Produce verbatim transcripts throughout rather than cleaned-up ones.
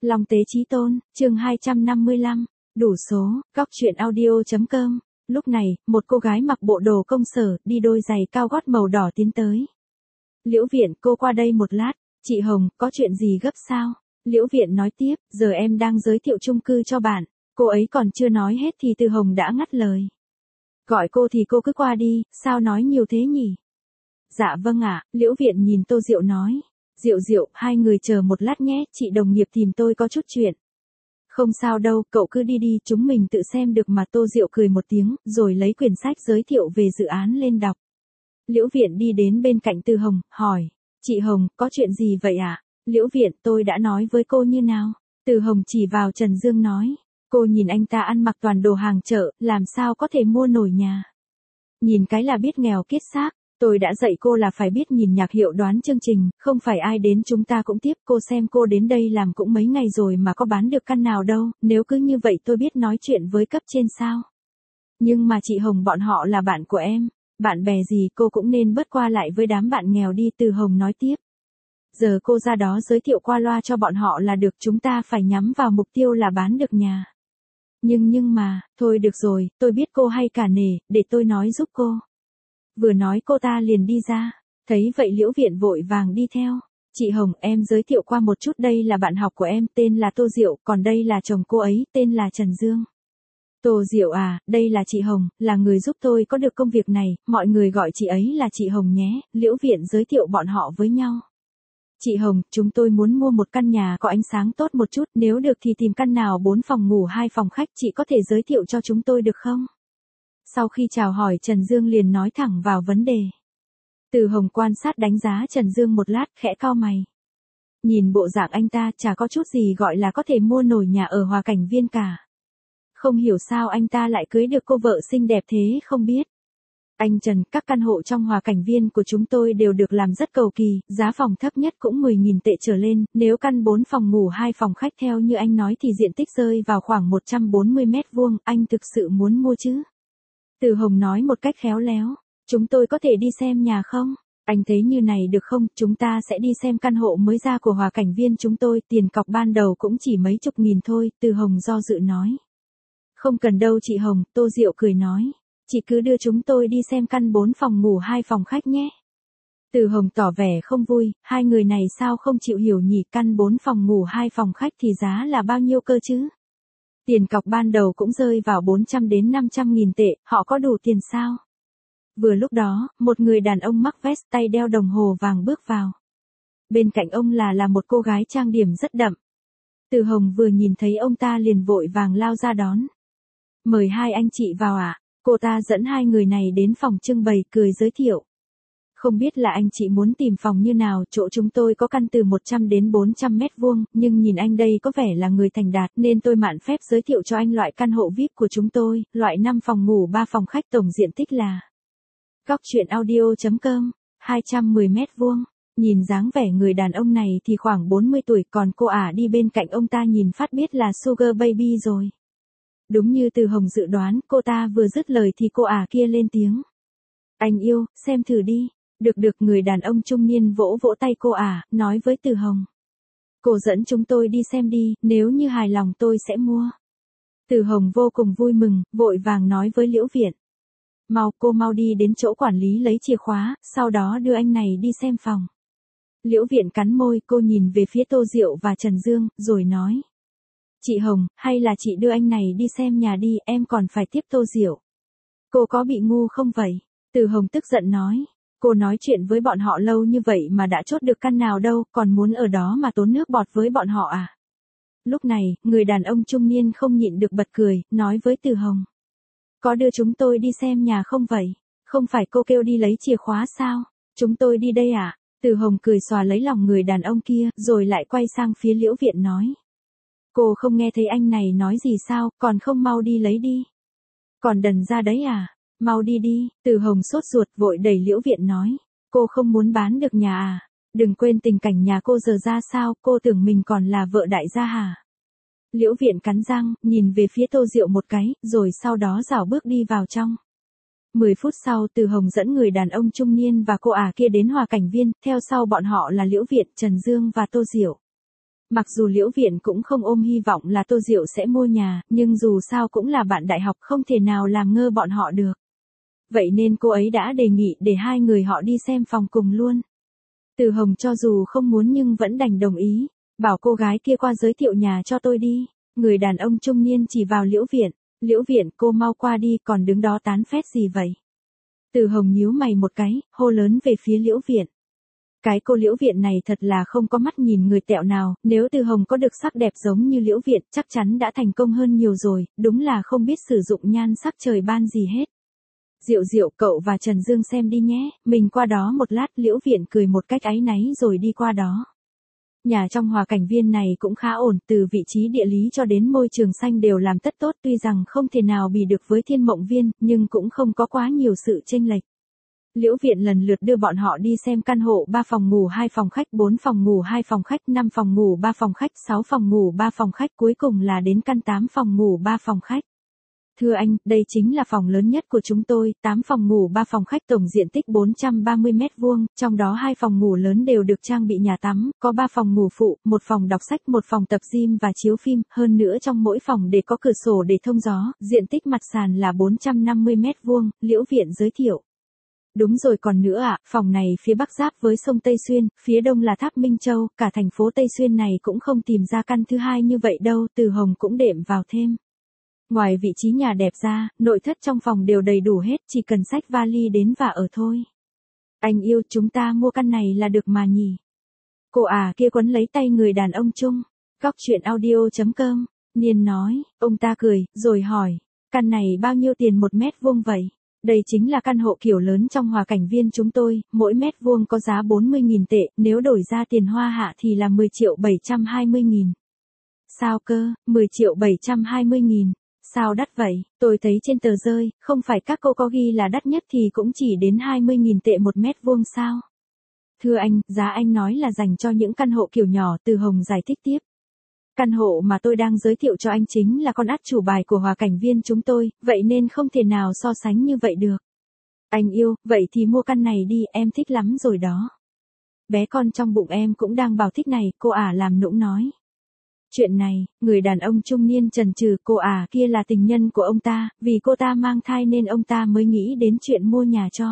Long Tế Chí Tôn, chương hai trăm năm mươi lăm, đủ số, góc truyện audio.com. Lúc này, một cô gái mặc bộ đồ công sở, đi đôi giày cao gót màu đỏ tiến tới. Liễu Viện, cô qua đây một lát. Chị Hồng, có chuyện gì gấp sao? Liễu Viện nói tiếp, giờ em đang giới thiệu chung cư cho bạn. Cô ấy còn chưa nói hết thì Từ Hồng đã ngắt lời. Gọi cô thì cô cứ qua đi, sao nói nhiều thế nhỉ? Dạ vâng ạ, Liễu Viện nhìn Tô Diệu nói. Diệu Diệu, hai người chờ một lát nhé, chị đồng nghiệp tìm tôi có chút chuyện. Không sao đâu, cậu cứ đi đi, chúng mình tự xem được mà. Tô Diệu cười một tiếng, rồi lấy quyển sách giới thiệu về dự án lên đọc. Liễu Viện đi đến bên cạnh Từ Hồng, hỏi. Chị Hồng, có chuyện gì vậy ạ? Liễu Viện, tôi đã nói với cô như nào? Từ Hồng chỉ vào Trần Dương nói. Cô nhìn anh ta ăn mặc toàn đồ hàng chợ, làm sao có thể mua nổi nhà. Nhìn cái là biết nghèo kiết xác. Tôi đã dạy cô là phải biết nhìn nhạc hiệu đoán chương trình, không phải ai đến chúng ta cũng tiếp. Cô xem cô đến đây làm cũng mấy ngày rồi mà có bán được căn nào đâu, nếu cứ như vậy tôi biết nói chuyện với cấp trên sao. Nhưng mà chị Hồng bọn họ là bạn của em, bạn bè gì cô cũng nên bớt qua lại với đám bạn nghèo đi. Từ Hồng nói tiếp. Giờ cô ra đó giới thiệu qua loa cho bọn họ là được, chúng ta phải nhắm vào mục tiêu là bán được nhà. Nhưng nhưng mà, thôi được rồi, tôi biết cô hay cả nể, để tôi nói giúp cô. Vừa nói cô ta liền đi ra, thấy vậy Liễu Viện vội vàng đi theo. Chị Hồng, em giới thiệu qua một chút, đây là bạn học của em, tên là Tô Diệu, còn đây là chồng cô ấy, tên là Trần Dương. Tô Diệu à, đây là chị Hồng, là người giúp tôi có được công việc này, mọi người gọi chị ấy là chị Hồng nhé. Liễu Viện giới thiệu bọn họ với nhau. Chị Hồng, chúng tôi muốn mua một căn nhà có ánh sáng tốt một chút, nếu được thì tìm căn nào bốn phòng ngủ hai phòng khách, chị có thể giới thiệu cho chúng tôi được không? Sau khi chào hỏi Trần Dương liền nói thẳng vào vấn đề. Từ Hồng quan sát đánh giá Trần Dương một lát, khẽ cau mày. Nhìn bộ dạng anh ta chả có chút gì gọi là có thể mua nổi nhà ở Hòa Cảnh Viên cả. Không hiểu sao anh ta lại cưới được cô vợ xinh đẹp thế không biết. Anh Trần, các căn hộ trong Hòa Cảnh Viên của chúng tôi đều được làm rất cầu kỳ, giá phòng thấp nhất cũng mười nghìn tệ trở lên, nếu căn bốn phòng ngủ hai phòng khách theo như anh nói thì diện tích rơi vào khoảng một trăm bốn mươi mét vuông, anh thực sự muốn mua chứ? Từ Hồng nói một cách khéo léo, chúng tôi có thể đi xem nhà không? Anh thấy như này được không, chúng ta sẽ đi xem căn hộ mới ra của Hòa Cảnh Viên chúng tôi, tiền cọc ban đầu cũng chỉ mấy chục nghìn thôi. Từ Hồng do dự nói. Không cần đâu chị Hồng, Tô Diệu cười nói. Chị cứ đưa chúng tôi đi xem căn bốn phòng ngủ hai phòng khách nhé. Từ Hồng tỏ vẻ không vui, hai người này sao không chịu hiểu nhỉ, căn bốn phòng ngủ hai phòng khách thì giá là bao nhiêu cơ chứ? Tiền cọc ban đầu cũng rơi vào bốn trăm đến năm trăm nghìn tệ, họ có đủ tiền sao? Vừa lúc đó, một người đàn ông mắc vest tay đeo đồng hồ vàng bước vào. Bên cạnh ông là là một cô gái trang điểm rất đậm. Từ Hồng vừa nhìn thấy ông ta liền vội vàng lao ra đón. Mời hai anh chị vào ạ. À? Cô ta dẫn hai người này đến phòng trưng bày, cười giới thiệu. Không biết là anh chị muốn tìm phòng như nào, chỗ chúng tôi có căn từ một trăm đến bốn trăm mét vuông, nhưng nhìn anh đây có vẻ là người thành đạt nên tôi mạn phép giới thiệu cho anh loại căn hộ vi ai pi của chúng tôi, loại năm phòng ngủ ba phòng khách, tổng diện tích là góc truyện audio.com, hai trăm mười mét vuông. Nhìn dáng vẻ người đàn ông này thì khoảng bốn mươi tuổi, còn cô ả đi bên cạnh ông ta nhìn phát biết là Sugar Baby rồi. Đúng như Từ Hồng dự đoán, cô ta vừa dứt lời thì cô ả kia lên tiếng. Anh yêu, xem thử đi. Được được, người đàn ông trung niên vỗ vỗ tay cô ả, nói với Từ Hồng. Cô dẫn chúng tôi đi xem đi, nếu như hài lòng tôi sẽ mua. Từ Hồng vô cùng vui mừng, vội vàng nói với Liễu Viện. Mau, cô mau đi đến chỗ quản lý lấy chìa khóa, sau đó đưa anh này đi xem phòng. Liễu Viện cắn môi, cô nhìn về phía Tô Diệu và Trần Dương, rồi nói. Chị Hồng, hay là chị đưa anh này đi xem nhà đi, em còn phải tiếp Tô Diệu. Cô có bị ngu không vậy? Từ Hồng tức giận nói. Cô nói chuyện với bọn họ lâu như vậy mà đã chốt được căn nào đâu, còn muốn ở đó mà tốn nước bọt với bọn họ à? Lúc này, người đàn ông trung niên không nhịn được bật cười, nói với Từ Hồng. Có đưa chúng tôi đi xem nhà không vậy? Không phải cô kêu đi lấy chìa khóa sao? Chúng tôi đi đây à? Từ Hồng cười xòa lấy lòng người đàn ông kia, rồi lại quay sang phía Liễu Viện nói. Cô không nghe thấy anh này nói gì sao, còn không mau đi lấy đi. Còn đần ra đấy à? Mau đi đi. Từ Hồng sốt ruột vội đẩy Liễu Viện nói. Cô không muốn bán được nhà à? Đừng quên tình cảnh nhà cô giờ ra sao, cô tưởng mình còn là vợ đại gia hả? Liễu Viện cắn răng, nhìn về phía Tô Diệu một cái, rồi sau đó rảo bước đi vào trong. Mười phút sau, Từ Hồng dẫn người đàn ông trung niên và cô ả kia đến Hòa Cảnh Viên, theo sau bọn họ là Liễu Viện, Trần Dương và Tô Diệu. Mặc dù Liễu Viện cũng không ôm hy vọng là Tô Diệu sẽ mua nhà, nhưng dù sao cũng là bạn đại học không thể nào làm ngơ bọn họ được. Vậy nên cô ấy đã đề nghị để hai người họ đi xem phòng cùng luôn. Từ Hồng cho dù không muốn nhưng vẫn đành đồng ý, bảo cô gái kia qua giới thiệu nhà cho tôi đi. Người đàn ông trung niên chỉ vào Liễu Viện, Liễu Viện cô mau qua đi còn đứng đó tán phét gì vậy? Từ Hồng nhíu mày một cái, hô lớn về phía Liễu Viện. Cái cô Liễu Viện này thật là không có mắt nhìn người tẹo nào, nếu Từ Hồng có được sắc đẹp giống như Liễu Viện chắc chắn đã thành công hơn nhiều rồi, đúng là không biết sử dụng nhan sắc trời ban gì hết. Diệu Diệu cậu và Trần Dương xem đi nhé, mình qua đó một lát. Liễu Viện cười một cách áy náy rồi đi qua đó. Nhà trong Hòa Cảnh Viên này cũng khá ổn, từ vị trí địa lý cho đến môi trường xanh đều làm tất tốt, tuy rằng không thể nào bì được với Thiên Mộng Viên, nhưng cũng không có quá nhiều sự chênh lệch. Liễu Viện lần lượt đưa bọn họ đi xem căn hộ ba phòng ngủ hai phòng khách, bốn phòng ngủ hai phòng khách, năm phòng ngủ ba phòng khách, sáu phòng ngủ ba phòng khách, cuối cùng là đến căn tám phòng ngủ ba phòng khách. Thưa anh, đây chính là phòng lớn nhất của chúng tôi, tám phòng ngủ ba phòng khách, tổng diện tích bốn trăm ba mươi mét vuông, trong đó hai phòng ngủ lớn đều được trang bị nhà tắm, có ba phòng ngủ phụ, một phòng đọc sách, một phòng tập gym và chiếu phim, hơn nữa trong mỗi phòng đều có cửa sổ để thông gió, diện tích mặt sàn là bốn trăm năm mươi mét vuông, Liễu Viện giới thiệu. Đúng rồi còn nữa ạ, à, phòng này phía bắc giáp với sông Tây Xuyên, phía đông là tháp Minh Châu, cả thành phố Tây Xuyên này cũng không tìm ra căn thứ hai như vậy đâu, Từ Hồng cũng đệm vào thêm. Ngoài vị trí nhà đẹp ra, nội thất trong phòng đều đầy đủ hết, chỉ cần xách vali đến và ở thôi. Anh yêu, chúng ta mua căn này là được mà nhỉ. Cô à kia quấn lấy tay người đàn ông chung. Góc truyện audio chấm com, Niên nói, ông ta cười, rồi hỏi, căn này bao nhiêu tiền một mét vuông vậy? Đây chính là căn hộ kiểu lớn trong Hòa Cảnh Viên chúng tôi, mỗi mét vuông có giá bốn mươi nghìn tệ, nếu đổi ra tiền hoa hạ thì là mười triệu bảy trăm hai mươi nghìn. Sao cơ, mười triệu bảy trăm hai mươi nghìn. Sao đắt vậy? Tôi thấy trên tờ rơi, không phải các cô có ghi là đắt nhất thì cũng chỉ đến hai mươi nghìn tệ một mét vuông sao? Thưa anh, giá anh nói là dành cho những căn hộ kiểu nhỏ, Từ Hồng giải thích tiếp. Căn hộ mà tôi đang giới thiệu cho anh chính là con át chủ bài của Hòa Cảnh Viên chúng tôi, vậy nên không thể nào so sánh như vậy được. Anh yêu, vậy thì mua căn này đi, em thích lắm rồi đó. Bé con trong bụng em cũng đang bảo thích này, cô ả làm nũng nói. Chuyện này, người đàn ông trung niên chần chừ, cô ả kia là tình nhân của ông ta, vì cô ta mang thai nên ông ta mới nghĩ đến chuyện mua nhà cho.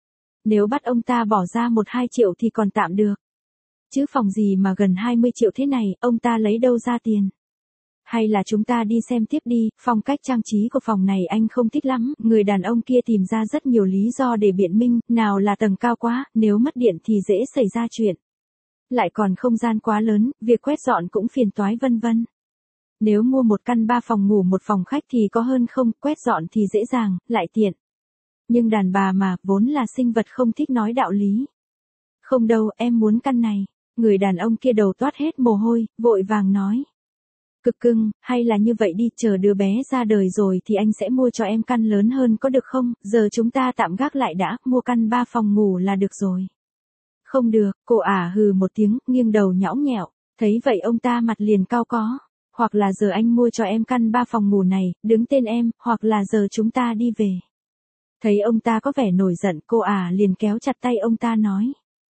Nếu bắt ông ta bỏ ra một hai triệu thì còn tạm được. Chứ phòng gì mà gần hai mươi triệu thế này, ông ta lấy đâu ra tiền. Hay là chúng ta đi xem tiếp đi, phong cách trang trí của phòng này anh không thích lắm. Người đàn ông kia tìm ra rất nhiều lý do để biện minh, nào là tầng cao quá, nếu mất điện thì dễ xảy ra chuyện. Lại còn không gian quá lớn, việc quét dọn cũng phiền toái vân vân. Nếu mua một căn ba phòng ngủ một phòng khách thì có hơn không, quét dọn thì dễ dàng, lại tiện. Nhưng đàn bà mà, vốn là sinh vật không thích nói đạo lý. Không đâu, em muốn căn này. Người đàn ông kia đầu toát hết mồ hôi, vội vàng nói. Cực cưng, hay là như vậy đi, chờ đứa bé ra đời rồi thì anh sẽ mua cho em căn lớn hơn có được không, giờ chúng ta tạm gác lại đã, mua căn ba phòng ngủ là được rồi. Không được, cô ả hừ một tiếng, nghiêng đầu nhõng nhẽo, thấy vậy ông ta mặt liền cau có. Hoặc là giờ anh mua cho em căn ba phòng ngủ này, đứng tên em, hoặc là giờ chúng ta đi về. Thấy ông ta có vẻ nổi giận, cô ả liền kéo chặt tay ông ta nói.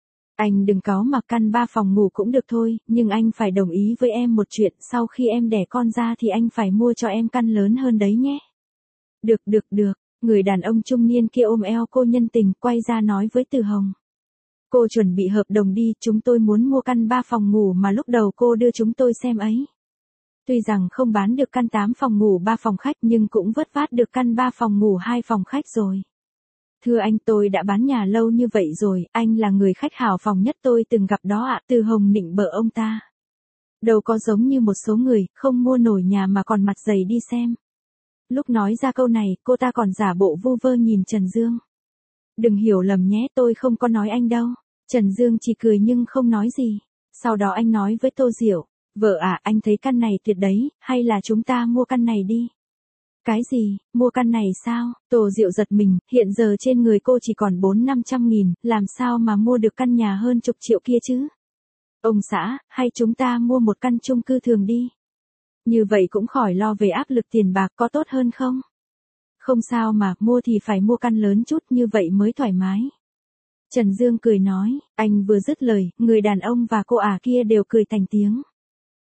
Anh đừng cáu mà, căn ba phòng ngủ cũng được thôi, nhưng anh phải đồng ý với em một chuyện, sau khi em đẻ con ra thì anh phải mua cho em căn lớn hơn đấy nhé. Được được được, người đàn ông trung niên kia ôm eo cô nhân tình, quay ra nói với Từ Hồng. Cô chuẩn bị hợp đồng đi, chúng tôi muốn mua căn ba phòng ngủ mà lúc đầu cô đưa chúng tôi xem ấy. Tuy rằng không bán được căn tám phòng ngủ ba phòng khách nhưng cũng vớt vát được căn ba phòng ngủ hai phòng khách rồi. Thưa anh, tôi đã bán nhà lâu như vậy rồi, anh là người khách hào phóng nhất tôi từng gặp đó ạ. Từ Hồng nịnh bợ ông ta. Đâu có giống như một số người, không mua nổi nhà mà còn mặt dày đi xem. Lúc nói ra câu này, cô ta còn giả bộ vu vơ nhìn Trần Dương. Đừng hiểu lầm nhé, tôi không có nói anh đâu. Trần Dương chỉ cười nhưng không nói gì. Sau đó anh nói với Tô Diệu, vợ à, anh thấy căn này tuyệt đấy, hay là chúng ta mua căn này đi. Cái gì, mua căn này sao? Tô Diệu giật mình, hiện giờ trên người cô chỉ còn bốn năm trăm nghìn, làm sao mà mua được căn nhà hơn chục triệu kia chứ? Ông xã, hay chúng ta mua một căn chung cư thường đi. Như vậy cũng khỏi lo về áp lực tiền bạc, có tốt hơn không? Không sao mà, mua thì phải mua căn lớn chút, như vậy mới thoải mái. Trần Dương cười nói, anh vừa dứt lời, người đàn ông và cô ả kia đều cười thành tiếng.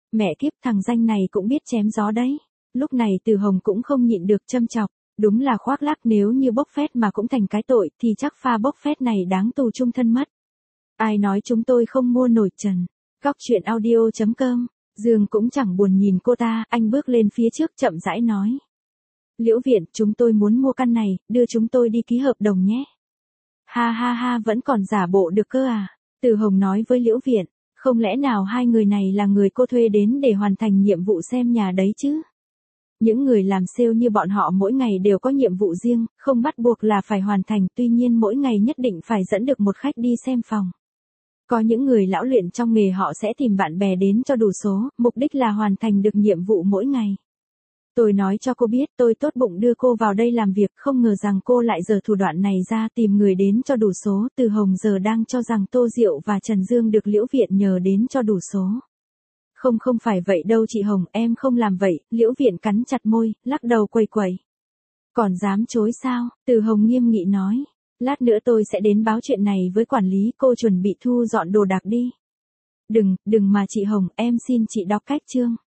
Mẹ kiếp, thằng danh này cũng biết chém gió đấy. Lúc này Từ Hồng cũng không nhịn được châm chọc. Đúng là khoác lác, nếu như bốc phét mà cũng thành cái tội thì chắc pha bốc phét này đáng tù chung thân mất. Ai nói chúng tôi không mua nổi trần. Góc chuyện audio chấm com. Dương cũng chẳng buồn nhìn cô ta, anh bước lên phía trước chậm rãi nói. Liễu Viện, chúng tôi muốn mua căn này, đưa chúng tôi đi ký hợp đồng nhé. Ha ha ha, vẫn còn giả bộ được cơ à? Từ Hồng nói với Liễu Viện, không lẽ nào hai người này là người cô thuê đến để hoàn thành nhiệm vụ xem nhà đấy chứ? Những người làm sale như bọn họ mỗi ngày đều có nhiệm vụ riêng, không bắt buộc là phải hoàn thành, tuy nhiên mỗi ngày nhất định phải dẫn được một khách đi xem phòng. Có những người lão luyện trong nghề họ sẽ tìm bạn bè đến cho đủ số, mục đích là hoàn thành được nhiệm vụ mỗi ngày. Tôi nói cho cô biết, tôi tốt bụng đưa cô vào đây làm việc, không ngờ rằng cô lại giở thủ đoạn này ra tìm người đến cho đủ số. Từ Hồng giờ đang cho rằng Tô Diệu và Trần Dương được Liễu Viện nhờ đến cho đủ số. Không không phải vậy đâu chị Hồng, em không làm vậy. Liễu Viện cắn chặt môi, lắc đầu quầy quầy. Còn dám chối sao? Từ Hồng nghiêm nghị nói. Lát nữa tôi sẽ đến báo chuyện này với quản lý, cô chuẩn bị thu dọn đồ đạc đi. Đừng, đừng mà chị Hồng, em xin chị đọc cách chương.